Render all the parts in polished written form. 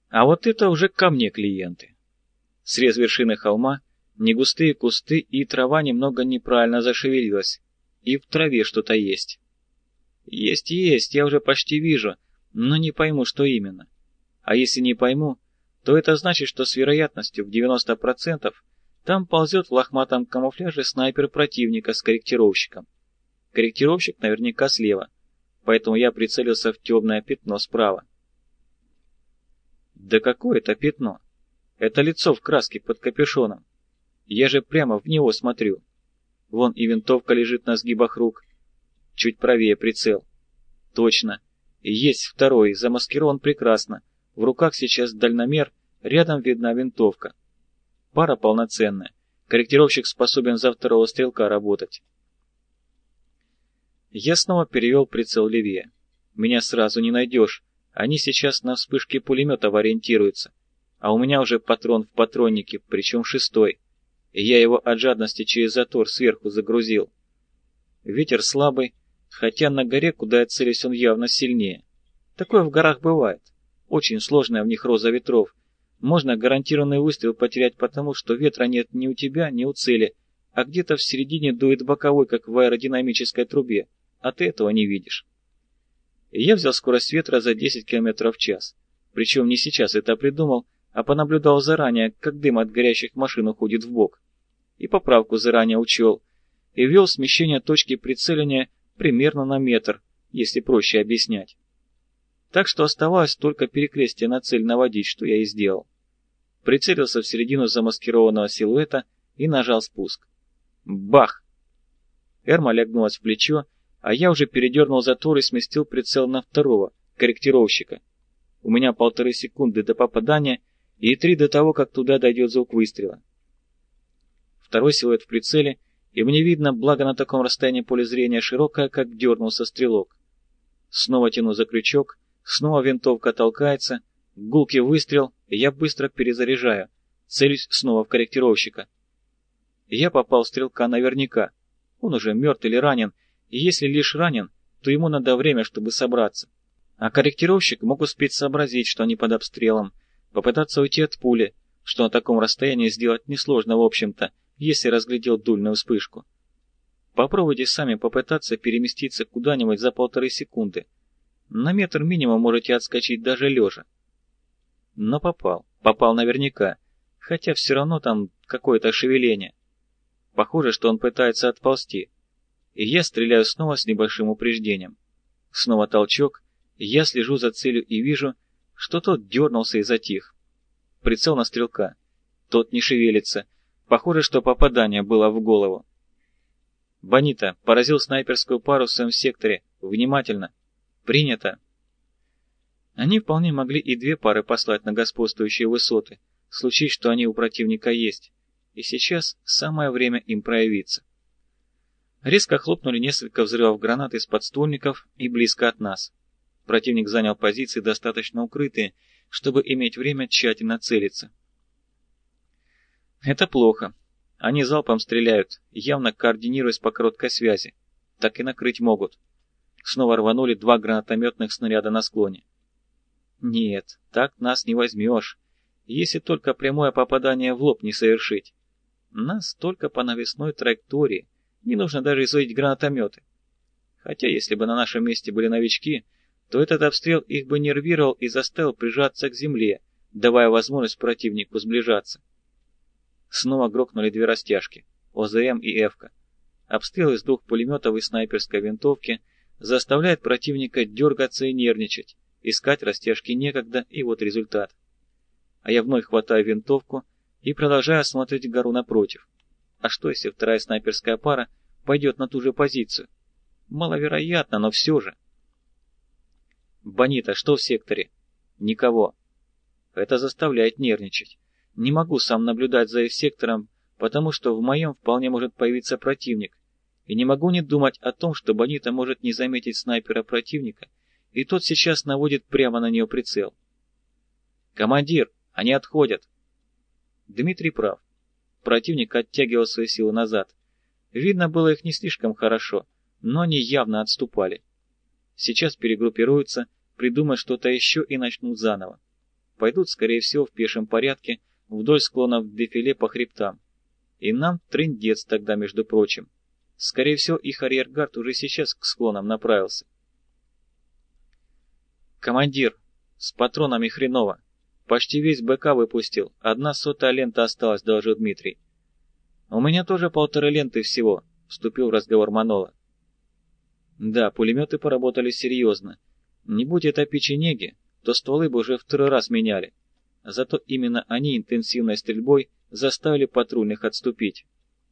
А вот это уже ко мне клиенты. Срез вершины холма, негустые кусты и трава немного неправильно зашевелилась. И в траве что-то есть. Есть, я уже почти вижу, но не пойму, что именно. А если не пойму, то это значит, что с вероятностью в 90% там ползет в лохматом камуфляже снайпер противника с корректировщиком. Корректировщик наверняка слева, поэтому я прицелился в темное пятно справа. Да какое это пятно? Это лицо в краске под капюшоном. Я же прямо в него смотрю. Вон и винтовка лежит на сгибах рук. Чуть правее прицел. Точно. И есть второй, замаскирован прекрасно. В руках сейчас дальномер, рядом видна винтовка. Пара полноценная. Корректировщик способен за второго стрелка работать. Я снова перевел прицел левее. Меня сразу не найдешь. Они сейчас на вспышке пулеметов ориентируются. А у меня уже патрон в патроннике, причем 6-й. И я его от жадности через затвор сверху загрузил. Ветер слабый, хотя на горе, куда я целюсь, он явно сильнее. Такое в горах бывает. Очень сложная в них роза ветров. Можно гарантированный выстрел потерять потому, что ветра нет ни у тебя, ни у цели, а где-то в середине дует боковой, как в аэродинамической трубе, а ты этого не видишь. И я взял скорость ветра за 10 км в час. Причем не сейчас это придумал, а понаблюдал заранее, как дым от горящих машин уходит вбок. И поправку заранее учел. И ввел смещение точки прицеливания примерно на метр, если проще объяснять. Так что оставалось только перекрестие на цель наводить, что я и сделал. Прицелился в середину замаскированного силуэта и нажал спуск. Бах! Эрма лягнулась в плечо, а я уже передернул затвор и сместил прицел на второго, корректировщика. У меня 1,5 секунды до попадания и 3 до того, как туда дойдет звук выстрела. Второй силуэт в прицеле, и мне видно, благо на таком расстоянии поле зрения широкое, как дернулся стрелок. Снова тяну за крючок, снова винтовка толкается, гулкий выстрел, и я быстро перезаряжаю, целюсь снова в корректировщика. Я попал в стрелка наверняка. Он уже мертв или ранен, и если лишь ранен, то ему надо время, чтобы собраться. А корректировщик мог успеть сообразить, что они под обстрелом, попытаться уйти от пули, что на таком расстоянии сделать несложно в общем-то, если разглядел дульную вспышку. Попробуйте сами попытаться переместиться куда-нибудь за 1,5 секунды. На метр минимум можете отскочить даже лежа. Но попал наверняка, хотя все равно там какое-то шевеление. Похоже, что он пытается отползти. И я стреляю снова с небольшим упреждением. Снова толчок, я слежу за целью и вижу, что тот дернулся и затих. Прицел на стрелка. Тот не шевелится. Похоже, что попадание было в голову. Бонита поразил снайперскую пару в своем секторе. Внимательно. Принято. Они вполне могли и 2 пары послать на господствующие высоты, случись, что они у противника есть. И сейчас самое время им проявиться. Резко хлопнули несколько взрывов гранат из подствольников и близко от нас. Противник занял позиции достаточно укрытые, чтобы иметь время тщательно целиться. Это плохо. Они залпом стреляют, явно координируясь по короткой связи. Так и накрыть могут. Снова рванули 2 гранатометных снаряда на склоне. Нет, так нас не возьмешь, если только прямое попадание в лоб не совершить. Нас только по навесной траектории, не нужно даже изводить гранатометы. Хотя если бы на нашем месте были новички, то этот обстрел их бы нервировал и заставил прижаться к земле, давая возможность противнику сближаться. Снова грохнули 2 растяжки, ОЗМ и Эвка. Обстрел из 2 пулеметов и снайперской винтовки заставляет противника дергаться и нервничать, искать растяжки некогда, и вот результат. А я вновь хватаю винтовку и продолжаю осматривать гору напротив. А что, если вторая снайперская пара пойдет на ту же позицию? Маловероятно, но все же. Бонита, что в секторе? Никого. Это заставляет нервничать. Не могу сам наблюдать за их сектором, потому что в моем вполне может появиться противник. И не могу не думать о том, что Бонита может не заметить снайпера противника, и тот сейчас наводит прямо на нее прицел. «Командир, они отходят!» Дмитрий прав. Противник оттягивал свои силы назад. Видно было их не слишком хорошо, но они явно отступали. Сейчас перегруппируются, придумают что-то еще и начнут заново. пойдут, скорее всего, в пешем порядке вдоль склонов дефиле по хребтам. И нам трындец тогда, между прочим. Скорее всего, их арьергард уже сейчас к склонам направился. «Командир, с патронами хреново. Почти весь БК выпустил, 1/100 лента осталась», — доложил Дмитрий. «У меня тоже 1,5 ленты всего», — вступил в разговор Манола. «Да, пулеметы поработали серьезно. Не будь это печенеги, то стволы бы уже второй раз меняли. Зато именно они интенсивной стрельбой заставили патрульных отступить».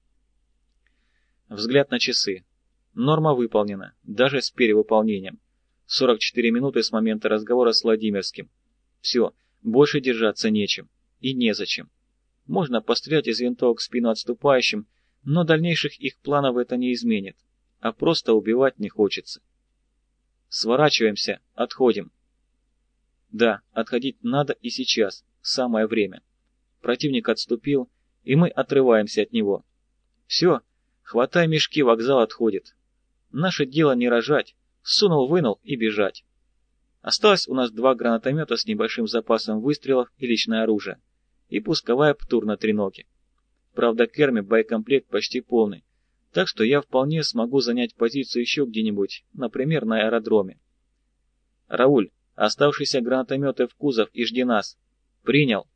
Взгляд на часы. Норма выполнена, даже с перевыполнением. 44 минуты с момента разговора с Владимирским. Все, больше держаться нечем. И незачем. Можно пострелять из винтовок в спину отступающим, но дальнейших их планов это не изменит. А просто убивать не хочется. Сворачиваемся, отходим. Да, отходить надо и сейчас, самое время. Противник отступил, и мы отрываемся от него. Все, хватай мешки, вокзал отходит. Наше дело не рожать, сунул-вынул и бежать. Осталось у нас 2 гранатомета с небольшим запасом выстрелов и личное оружие, и пусковая ПТУР на треноге. Правда, к Эрме боекомплект почти полный, так что я вполне смогу занять позицию еще где-нибудь, например, на аэродроме. Рауль, оставшиеся гранатометы в кузов и жди нас. Принял.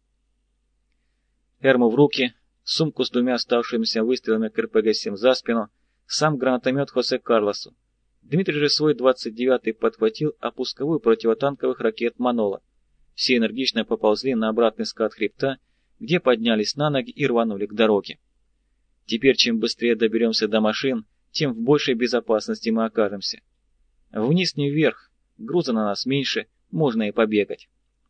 Эрму в руки, сумку с 2 оставшимися выстрелами к РПГ-7 за спину, сам гранатомет Хосе Карлосу. Дмитрий же свой 29-й подхватил, а пусковую противотанковых ракет Манола. Все энергично поползли на обратный скат хребта, где поднялись на ноги и рванули к дороге. Теперь, чем быстрее доберемся до машин, тем в большей безопасности мы окажемся. Вниз не вверх, груза на нас меньше, можно и побегать.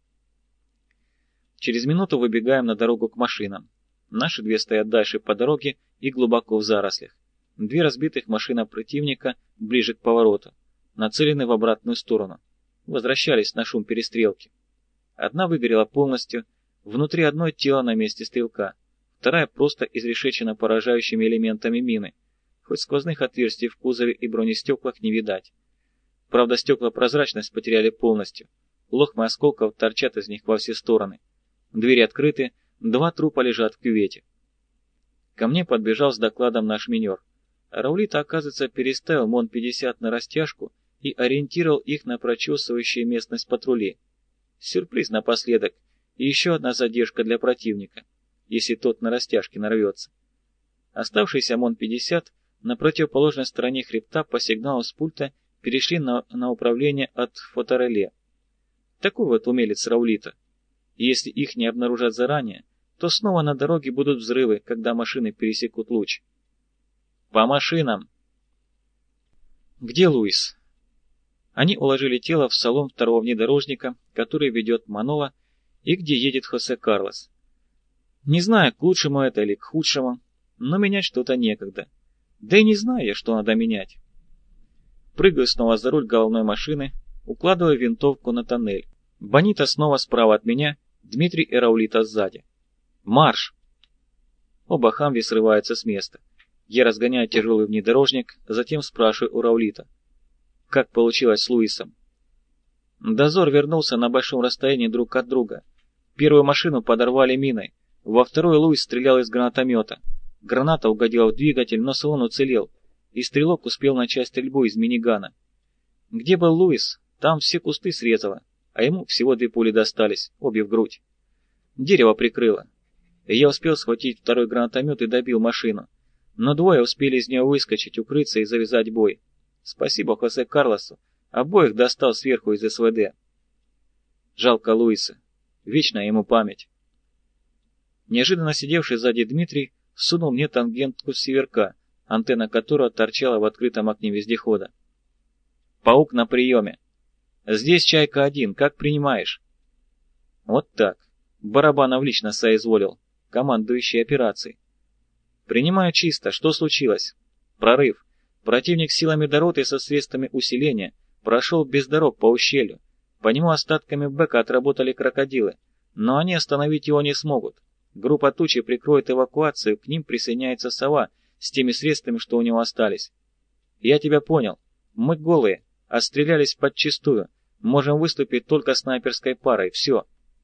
Через минуту выбегаем на дорогу к машинам. Наши 2 стоят дальше по дороге и глубоко в зарослях. 2 разбитых машины противника ближе к повороту, нацелены в обратную сторону. Возвращались на шум перестрелки. Одна выгорела полностью, внутри одной тело на месте стрелка, вторая просто изрешечена поражающими элементами мины, хоть сквозных отверстий в кузове и бронестеклах не видать. Правда, стекла прозрачность потеряли полностью, лохмы осколков торчат из них во все стороны. Двери открыты, 2 трупа лежат в кювете. Ко мне подбежал с докладом наш минер. Раулита, оказывается, переставил МОН-50 на растяжку и ориентировал их на прочесывающие местность патрули. Сюрприз напоследок и еще одна задержка для противника, если тот на растяжке нарвется. Оставшийся МОН-50 на противоположной стороне хребта по сигналу с пульта перешли на управление от фотореле. Такой вот умелец Раулита. И если их не обнаружат заранее, то снова на дороге будут взрывы, когда машины пересекут луч. «По машинам!» «Где Луис?» Они уложили тело в салон 2-го внедорожника, который ведет Манола, и где едет Хосе Карлос. Не знаю, к лучшему это или к худшему, но менять что-то некогда. Да и не знаю я, что надо менять. Прыгаю снова за руль головной машины, укладываю винтовку на тоннель. Бонита снова справа от меня, Дмитрий и Раулита сзади. «Марш!» Оба хамви срываются с места. Я разгоняю тяжелый внедорожник, затем спрашиваю у Раулита. Как получилось с Луисом? Дозор вернулся на большом расстоянии друг от друга. Первую машину подорвали миной, во вторую Луис стрелял из гранатомета. Граната угодила в двигатель, но салон уцелел, и стрелок успел начать стрельбу из минигана. Где был Луис, там все кусты срезало, а ему всего 2 пули достались, обе в грудь. Дерево прикрыло. И я успел схватить второй гранатомет и добил машину. Но 2 успели из нее выскочить, укрыться и завязать бой. Спасибо Хосе Карлосу, обоих достал сверху из СВД. Жалко Луиса, вечная ему память. Неожиданно сидевший сзади Дмитрий сунул мне тангентку северка, антенна которого торчала в открытом окне вездехода. «Паук на приеме. Здесь Чайка-1, как принимаешь?» Вот так. Барабанов лично соизволил, командующий операцией. «Принимаю чисто. Что случилось?» «Прорыв. Противник силами Дороты со средствами усиления прошел без дорог по ущелью. По нему остатками бэка отработали крокодилы, но они остановить его не смогут. Группа Тучи прикроет эвакуацию, к ним присоединяется Сова с теми средствами, что у него остались. Я тебя понял. Мы голые, отстрелялись подчистую. Можем выступить только снайперской парой. Все.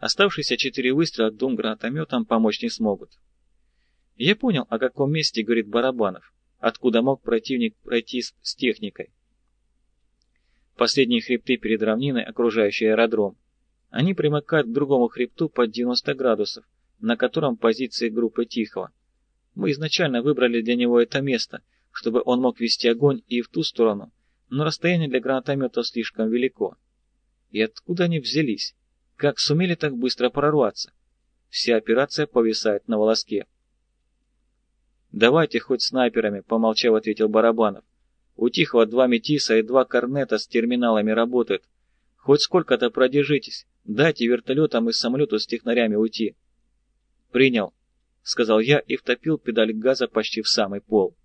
Оставшиеся 4 выстрела двум гранатометам помочь не смогут. Я понял, о каком месте говорит Барабанов, откуда мог противник пройти с техникой. Последние хребты перед равниной, окружающие аэродром. Они примыкают к другому хребту под 90 градусов, на котором позиции группы Тихого. Мы изначально выбрали для него это место, чтобы он мог вести огонь и в ту сторону, но расстояние для гранатометов слишком велико. И откуда они взялись? Как сумели так быстро прорваться? Вся операция повисает на волоске. «Давайте хоть снайперами», — помолчав, ответил Барабанов. «У Тихого 2 метиса и 2 корнета с терминалами работают. Хоть сколько-то продержитесь, дайте вертолетам и самолету с технарями уйти». «Принял», — сказал я и втопил педаль газа почти в самый пол.